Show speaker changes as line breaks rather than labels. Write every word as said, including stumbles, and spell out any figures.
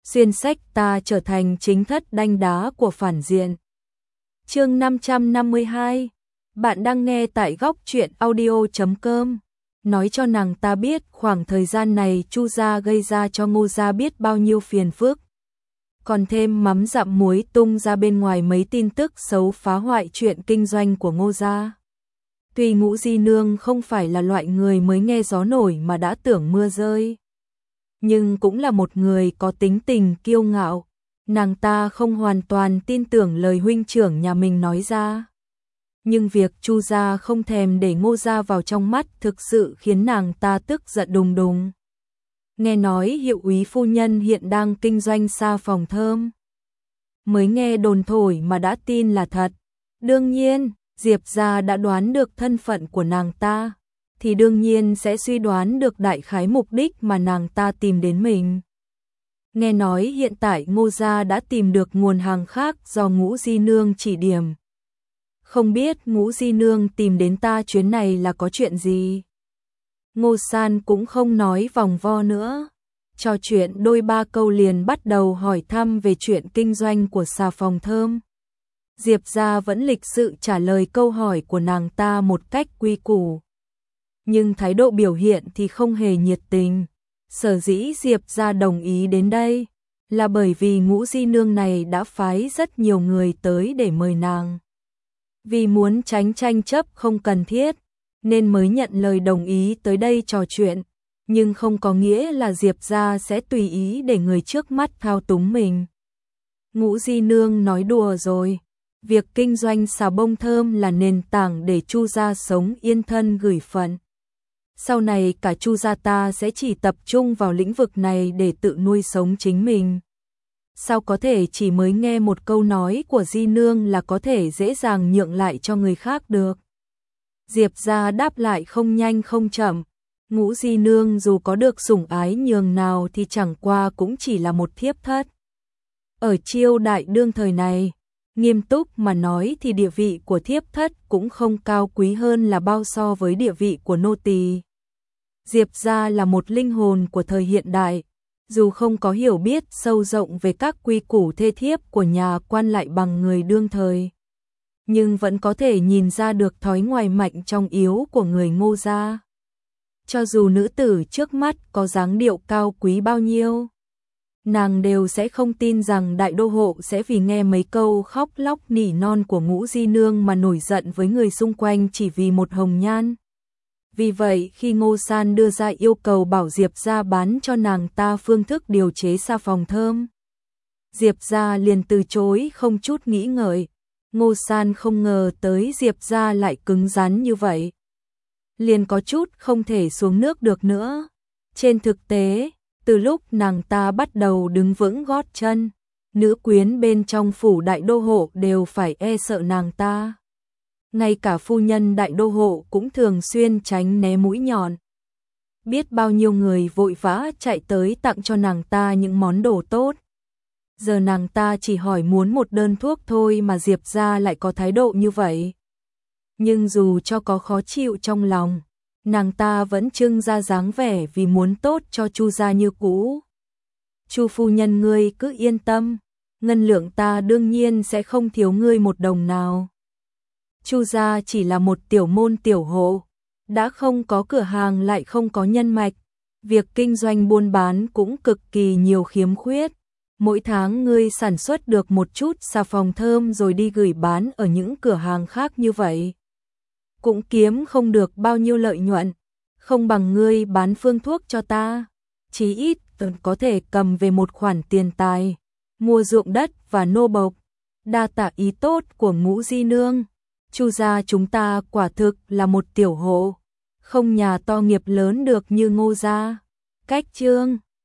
xuyên sách ta trở thành chính thất đanh đá của phản diện. Chương năm trăm năm mươi hai. Bạn đang nghe tại góc truyện audio chấm com. Nói cho nàng ta biết khoảng thời gian này Chu gia gây ra cho Ngô gia biết bao nhiêu phiền phức. Còn thêm mắm dặm muối tung ra bên ngoài mấy tin tức xấu phá hoại chuyện kinh doanh của Ngô gia. Tuy Ngũ Di Nương không phải là loại người mới nghe gió nổi mà đã tưởng mưa rơi, nhưng cũng là một người có tính tình kiêu ngạo, nàng ta không hoàn toàn tin tưởng lời huynh trưởng nhà mình nói ra. Nhưng việc Chu gia không thèm để Ngô gia vào trong mắt thực sự khiến nàng ta tức giận đùng đùng. Nghe nói hiệu úy phu nhân hiện đang kinh doanh xà phòng thơm. Mới nghe đồn thổi mà đã tin là thật. Đương nhiên, Diệp gia đã đoán được thân phận của nàng ta, thì đương nhiên sẽ suy đoán được đại khái mục đích mà nàng ta tìm đến mình. Nghe nói hiện tại Ngô gia đã tìm được nguồn hàng khác do Ngũ Di Nương chỉ điểm. Không biết Ngũ Di Nương tìm đến ta chuyến này là có chuyện gì? Ngô San cũng không nói vòng vo nữa, trò chuyện đôi ba câu liền bắt đầu hỏi thăm về chuyện kinh doanh của xà phòng thơm. Diệp gia vẫn lịch sự trả lời câu hỏi của nàng ta một cách quy củ, nhưng thái độ biểu hiện thì không hề nhiệt tình. Sở dĩ Diệp gia đồng ý đến đây là bởi vì Ngũ Di Nương này đã phái rất nhiều người tới để mời nàng. Vì muốn tránh tranh chấp không cần thiết nên mới nhận lời đồng ý tới đây trò chuyện, nhưng không có nghĩa là Diệp gia sẽ tùy ý để người trước mắt thao túng mình. Ngũ Di Nương nói đùa rồi, việc kinh doanh xà bông thơm là nền tảng để Chu gia sống yên thân gửi phận. Sau này cả Chu gia ta sẽ chỉ tập trung vào lĩnh vực này để tự nuôi sống chính mình. Sao có thể chỉ mới nghe một câu nói của Di Nương là có thể dễ dàng nhượng lại cho người khác được? Diệp gia đáp lại không nhanh không chậm. Ngũ Di Nương dù có được sủng ái nhường nào thì chẳng qua cũng chỉ là một thiếp thất. Ở Chiêu Đại đương thời này, nghiêm túc mà nói thì địa vị của thiếp thất cũng không cao quý hơn là bao so với địa vị của nô tỳ. Diệp gia là một linh hồn của thời hiện đại, dù không có hiểu biết sâu rộng về các quy củ thê thiếp của nhà quan lại bằng người đương thời, nhưng vẫn có thể nhìn ra được thói ngoài mạnh trong yếu của người Ngô gia. Cho dù nữ tử trước mắt có dáng điệu cao quý bao nhiêu, nàng đều sẽ không tin rằng đại đô hộ sẽ vì nghe mấy câu khóc lóc nỉ non của Ngũ Di Nương mà nổi giận với người xung quanh chỉ vì một hồng nhan. Vì vậy khi Ngô San đưa ra yêu cầu bảo Diệp gia bán cho nàng ta phương thức điều chế xà phòng thơm, Diệp gia liền từ chối không chút nghĩ ngợi. Ngô San không ngờ tới Diệp gia lại cứng rắn như vậy, liền có chút không thể xuống nước được nữa. Trên thực tế, từ lúc nàng ta bắt đầu đứng vững gót chân, nữ quyến bên trong phủ đại đô hộ đều phải e sợ nàng ta. Ngay cả phu nhân đại đô hộ cũng thường xuyên tránh né mũi nhọn. Biết bao nhiêu người vội vã chạy tới tặng cho nàng ta những món đồ tốt. Giờ nàng ta chỉ hỏi muốn một đơn thuốc thôi mà Diệp gia lại có thái độ như vậy. Nhưng dù cho có khó chịu trong lòng, nàng ta vẫn trưng ra dáng vẻ vì muốn tốt cho Chu gia như cũ. Chu phu nhân ngươi cứ yên tâm, ngân lượng ta đương nhiên sẽ không thiếu ngươi một đồng nào. Chu gia chỉ là một tiểu môn tiểu hộ, đã không có cửa hàng lại không có nhân mạch, việc kinh doanh buôn bán cũng cực kỳ nhiều khiếm khuyết. Mỗi tháng ngươi sản xuất được một chút xà phòng thơm rồi đi gửi bán ở những cửa hàng khác như vậy, cũng kiếm không được bao nhiêu lợi nhuận, không bằng ngươi bán phương thuốc cho ta, chí ít có thể cầm về một khoản tiền tài, mua ruộng đất và nô bộc. Đa tạ ý tốt của Ngũ Di Nương, Chu gia chúng ta quả thực là một tiểu hộ, không nhà to nghiệp lớn được như Ngô gia. Cách chương